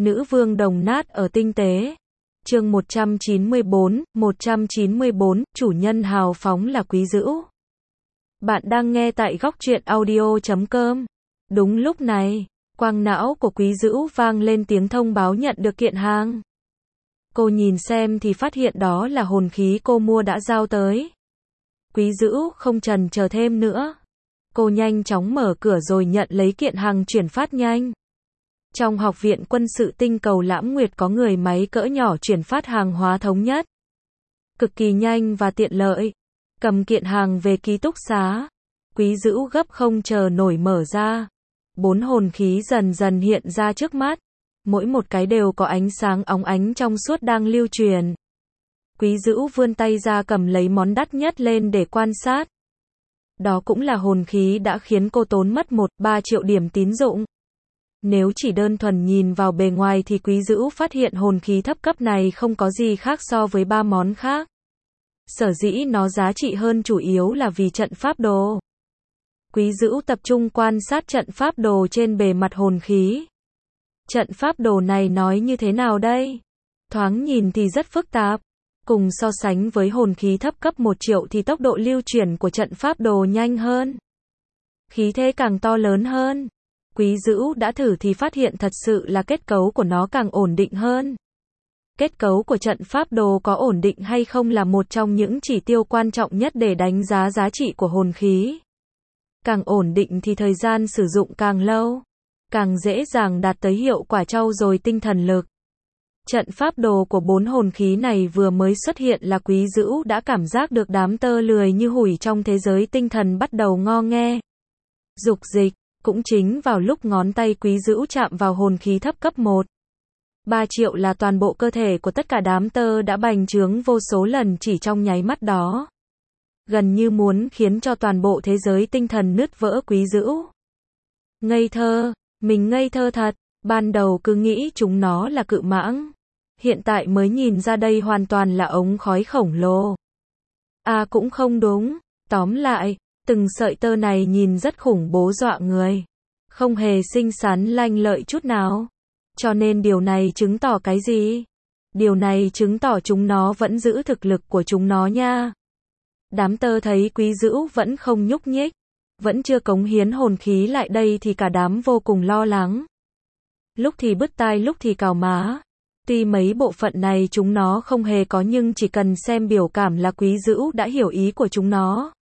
Nữ vương đồng nát ở tinh tế. Chương 194, chủ nhân hào phóng là Quý Dữu. Bạn đang nghe tại góc truyện audio.com. Đúng lúc này, quang não của Quý Dữu vang lên tiếng thông báo nhận được kiện hàng. Cô nhìn xem thì phát hiện đó là hồn khí cô mua đã giao tới. Quý Dữu không chần chờ thêm nữa. Cô nhanh chóng mở cửa rồi nhận lấy kiện hàng chuyển phát nhanh. Trong học viện quân sự tinh cầu Lãm Nguyệt có người máy cỡ nhỏ chuyển phát hàng hóa thống nhất. Cực kỳ nhanh và tiện lợi. Cầm kiện hàng về ký túc xá. Quý Dữu gấp không chờ nổi mở ra. 4 hồn khí dần dần hiện ra trước mắt. Mỗi một cái đều có ánh sáng óng ánh trong suốt đang lưu truyền. Quý Dữu vươn tay ra cầm lấy món đắt nhất lên để quan sát. Đó cũng là hồn khí đã khiến cô tốn mất 1-3 triệu điểm tín dụng. Nếu chỉ đơn thuần nhìn vào bề ngoài thì Quý Dữu phát hiện hồn khí thấp cấp này không có gì khác so với 3 món khác. Sở dĩ nó giá trị hơn chủ yếu là vì trận pháp đồ. Quý Dữu tập trung quan sát trận pháp đồ trên bề mặt hồn khí. Trận pháp đồ này nói như thế nào đây? Thoáng nhìn thì rất phức tạp. Cùng so sánh với hồn khí thấp cấp 1 triệu thì tốc độ lưu chuyển của trận pháp đồ nhanh hơn. Khí thế càng to lớn hơn. Quý Dữu đã thử thì phát hiện thật sự là kết cấu của nó càng ổn định hơn. Kết cấu của trận pháp đồ có ổn định hay không là một trong những chỉ tiêu quan trọng nhất để đánh giá giá trị của hồn khí. Càng ổn định thì thời gian sử dụng càng lâu, càng dễ dàng đạt tới hiệu quả trau dồi tinh thần lực. Trận pháp đồ của 4 hồn khí này vừa mới xuất hiện là Quý Dữu đã cảm giác được đám tơ lười như hủi trong thế giới tinh thần bắt đầu ngo nghe. Dục dịch. Cũng chính vào lúc ngón tay Quý Dữu chạm vào hồn khí thấp cấp 1. 3 triệu là toàn bộ cơ thể của tất cả đám tơ đã bành trướng vô số lần chỉ trong nháy mắt đó. Gần như muốn khiến cho toàn bộ thế giới tinh thần nứt vỡ. Quý Dữu ngây thơ, mình ngây thơ thật, ban đầu cứ nghĩ chúng nó là cự mãng. Hiện tại mới nhìn ra đây hoàn toàn là ống khói khổng lồ. À cũng không đúng, tóm lại, từng sợi tơ này nhìn rất khủng bố dọa người. Không hề xinh xắn lanh lợi chút nào. Cho nên điều này chứng tỏ cái gì? Điều này chứng tỏ chúng nó vẫn giữ thực lực của chúng nó nha. Đám tơ thấy Quý Dữu vẫn không nhúc nhích, vẫn chưa cống hiến hồn khí lại đây thì cả đám vô cùng lo lắng. Lúc thì bứt tai lúc thì cào má. Tuy mấy bộ phận này chúng nó không hề có nhưng chỉ cần xem biểu cảm là Quý Dữu đã hiểu ý của chúng nó.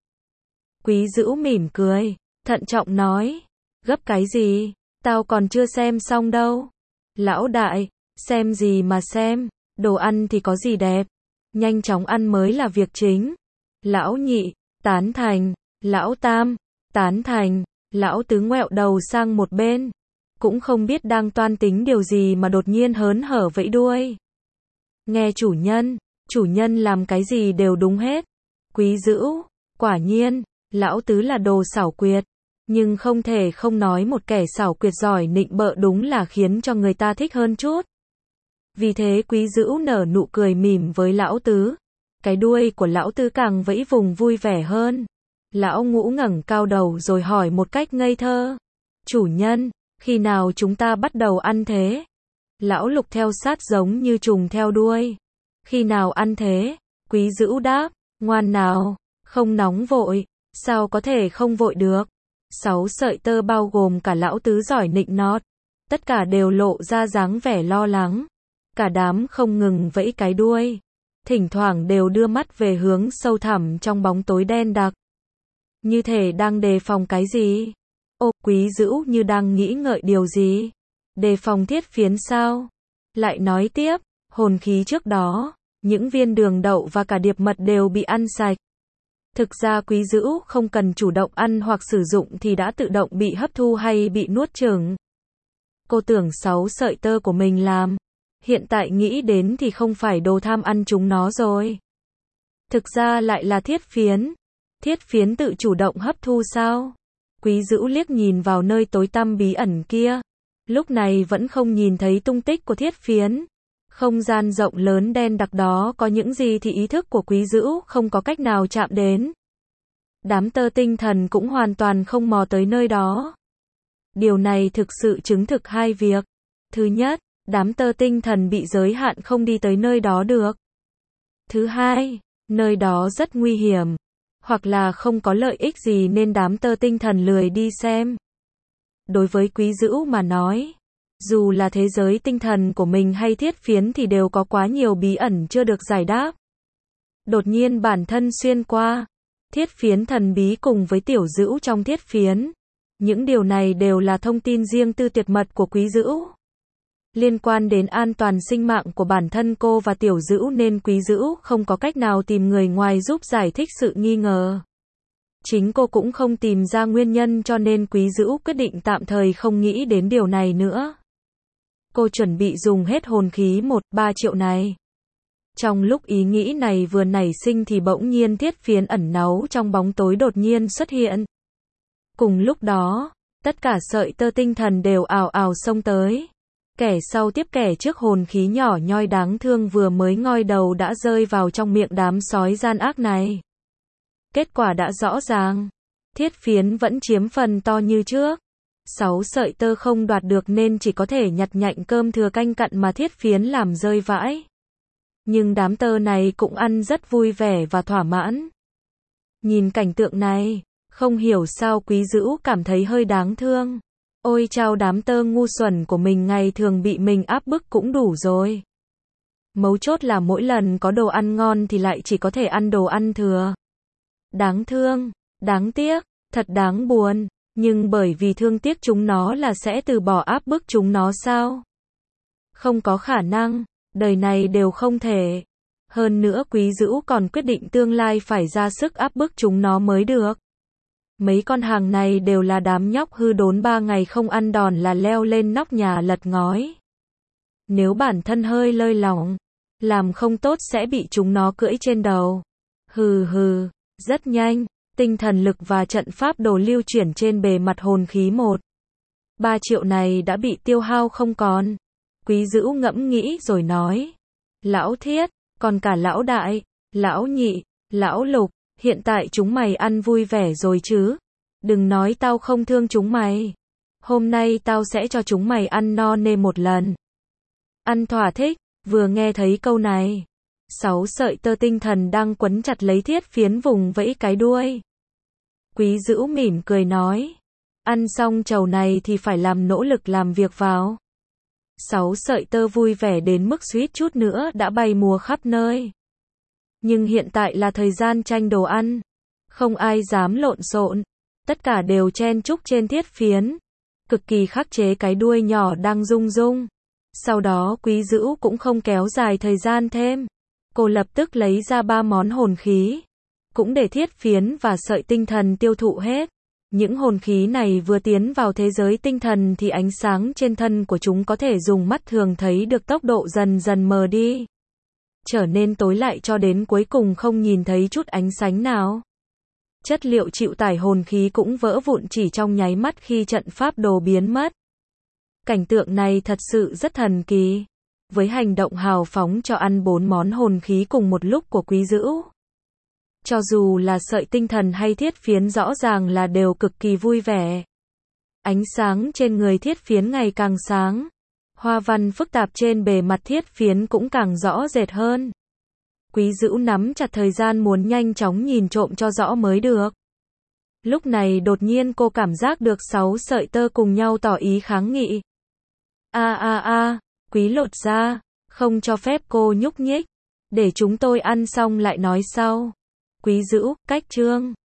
Quý Dữu mỉm cười, thận trọng nói, gấp cái gì, tao còn chưa xem xong đâu. Lão đại, xem gì mà xem, đồ ăn thì có gì đẹp, nhanh chóng ăn mới là việc chính. Lão nhị, tán thành, lão tam, tán thành, lão tứ ngoẹo đầu sang một bên, cũng không biết đang toan tính điều gì mà đột nhiên hớn hở vẫy đuôi. Nghe chủ nhân làm cái gì đều đúng hết. Quý Dữu, quả nhiên. Lão tứ là đồ xảo quyệt, nhưng không thể không nói một kẻ xảo quyệt giỏi nịnh bợ đúng là khiến cho người ta thích hơn chút. Vì thế Quý Dữu nở nụ cười mỉm với lão tứ. Cái đuôi của lão tứ càng vẫy vùng vui vẻ hơn. Lão ngũ ngẩng cao đầu rồi hỏi một cách ngây thơ. Chủ nhân, khi nào chúng ta bắt đầu ăn thế? Lão lục theo sát giống như trùng theo đuôi. Khi nào ăn thế? Quý Dữu đáp, ngoan nào, không nóng vội. Sao có thể không vội được? 6 sợi tơ bao gồm cả lão tứ giỏi nịnh nọt. Tất cả đều lộ ra dáng vẻ lo lắng. Cả đám không ngừng vẫy cái đuôi. Thỉnh thoảng đều đưa mắt về hướng sâu thẳm trong bóng tối đen đặc. Như thể đang đề phòng cái gì? Ô, Quý Dữu như đang nghĩ ngợi điều gì? Đề phòng thiết phiến sao? Lại nói tiếp, hồn khí trước đó, những viên đường đậu và cả điệp mật đều bị ăn sạch. Thực ra Quý Dữu không cần chủ động ăn hoặc sử dụng thì đã tự động bị hấp thu hay bị nuốt chửng. Cô tưởng 6 sợi tơ của mình làm. Hiện tại nghĩ đến thì không phải đồ tham ăn chúng nó rồi. Thực ra lại là thiết phiến. Thiết phiến tự chủ động hấp thu sao? Quý Dữu liếc nhìn vào nơi tối tăm bí ẩn kia. Lúc này vẫn không nhìn thấy tung tích của thiết phiến. Không gian rộng lớn đen đặc đó có những gì thì ý thức của Quý Dữu không có cách nào chạm đến. Đám tơ tinh thần cũng hoàn toàn không mò tới nơi đó. Điều này thực sự chứng thực hai việc. Thứ nhất, đám tơ tinh thần bị giới hạn không đi tới nơi đó được. Thứ hai, nơi đó rất nguy hiểm, hoặc là không có lợi ích gì nên đám tơ tinh thần lười đi xem. Đối với Quý Dữu mà nói, dù là thế giới tinh thần của mình hay thiết phiến thì đều có quá nhiều bí ẩn chưa được giải đáp. Đột nhiên bản thân xuyên qua thiết phiến thần bí cùng với Tiểu Dữu trong thiết phiến. Những điều này đều là thông tin riêng tư tuyệt mật của Quý Dữu. Liên quan đến an toàn sinh mạng của bản thân cô và Tiểu Dữu nên Quý Dữu không có cách nào tìm người ngoài giúp giải thích sự nghi ngờ. Chính cô cũng không tìm ra nguyên nhân cho nên Quý Dữu quyết định tạm thời không nghĩ đến điều này nữa. Cô chuẩn bị dùng hết hồn khí 1-3 triệu này. Trong lúc ý nghĩ này vừa nảy sinh thì bỗng nhiên thiết phiến ẩn náu trong bóng tối đột nhiên xuất hiện. Cùng lúc đó, tất cả sợi tơ tinh thần đều ào ào xông tới. Kẻ sau tiếp kẻ trước, hồn khí nhỏ nhoi đáng thương vừa mới ngoi đầu đã rơi vào trong miệng đám sói gian ác này. Kết quả đã rõ ràng. Thiết phiến vẫn chiếm phần to như trước. 6 sợi tơ không đoạt được nên chỉ có thể nhặt nhạnh cơm thừa canh cặn mà thiết phiến làm rơi vãi. Nhưng đám tơ này cũng ăn rất vui vẻ và thỏa mãn. Nhìn cảnh tượng này, không hiểu sao Quý Dữu cảm thấy hơi đáng thương. Ôi chao, đám tơ ngu xuẩn của mình ngày thường bị mình áp bức cũng đủ rồi. Mấu chốt là mỗi lần có đồ ăn ngon thì lại chỉ có thể ăn đồ ăn thừa. Đáng thương, đáng tiếc, thật đáng buồn, nhưng bởi vì thương tiếc chúng nó là sẽ từ bỏ áp bức chúng nó sao? Không có khả năng, đời này đều không thể. Hơn nữa Quý Dữu còn quyết định tương lai phải ra sức áp bức chúng nó mới được. Mấy con hàng này đều là đám nhóc hư đốn 3 ngày không ăn đòn là leo lên nóc nhà lật ngói. Nếu bản thân hơi lơi lỏng, làm không tốt sẽ bị chúng nó cưỡi trên đầu. Hừ hừ, rất nhanh, tinh thần lực và trận pháp đồ lưu chuyển trên bề mặt hồn khí 1-3 triệu này đã bị tiêu hao không còn. Quý Dữu ngẫm nghĩ rồi nói. Lão Thiết, còn cả Lão Đại, Lão Nhị, Lão Lục, hiện tại chúng mày ăn vui vẻ rồi chứ? Đừng nói tao không thương chúng mày. Hôm nay tao sẽ cho chúng mày ăn no nê một lần. Ăn thỏa thích. Vừa nghe thấy câu này, 6 sợi tơ tinh thần đang quấn chặt lấy thiết phiến vùng vẫy cái đuôi. Quý Dữu mỉm cười nói. Ăn xong trầu này thì phải làm nỗ lực làm việc vào. 6 sợi tơ vui vẻ đến mức suýt chút nữa đã bay múa khắp nơi. Nhưng hiện tại là thời gian tranh đồ ăn. Không ai dám lộn xộn. Tất cả đều chen chúc trên thiết phiến. Cực kỳ khắc chế cái đuôi nhỏ đang rung rung. Sau đó Quý Dữu cũng không kéo dài thời gian thêm. Cô lập tức lấy ra 3 món hồn khí. Cũng để thiết phiến và sợi tinh thần tiêu thụ hết. Những hồn khí này vừa tiến vào thế giới tinh thần thì ánh sáng trên thân của chúng có thể dùng mắt thường thấy được tốc độ dần dần mờ đi. Trở nên tối lại cho đến cuối cùng không nhìn thấy chút ánh sáng nào. Chất liệu chịu tải hồn khí cũng vỡ vụn chỉ trong nháy mắt khi trận pháp đồ biến mất. Cảnh tượng này thật sự rất thần kỳ. Với hành động hào phóng cho ăn 4 món hồn khí cùng một lúc của Quý Dữu, cho dù là sợi tinh thần hay thiết phiến rõ ràng là đều cực kỳ vui vẻ. Ánh sáng trên người thiết phiến ngày càng sáng. Hoa văn phức tạp trên bề mặt thiết phiến cũng càng rõ rệt hơn. Quý Dữu nắm chặt thời gian muốn nhanh chóng nhìn trộm cho rõ mới được. Lúc này đột nhiên cô cảm giác được 6 sợi tơ cùng nhau tỏ ý kháng nghị. Quý lột ra, không cho phép cô nhúc nhích. Để chúng tôi ăn xong lại nói sau. Quý Dữu, cách chương.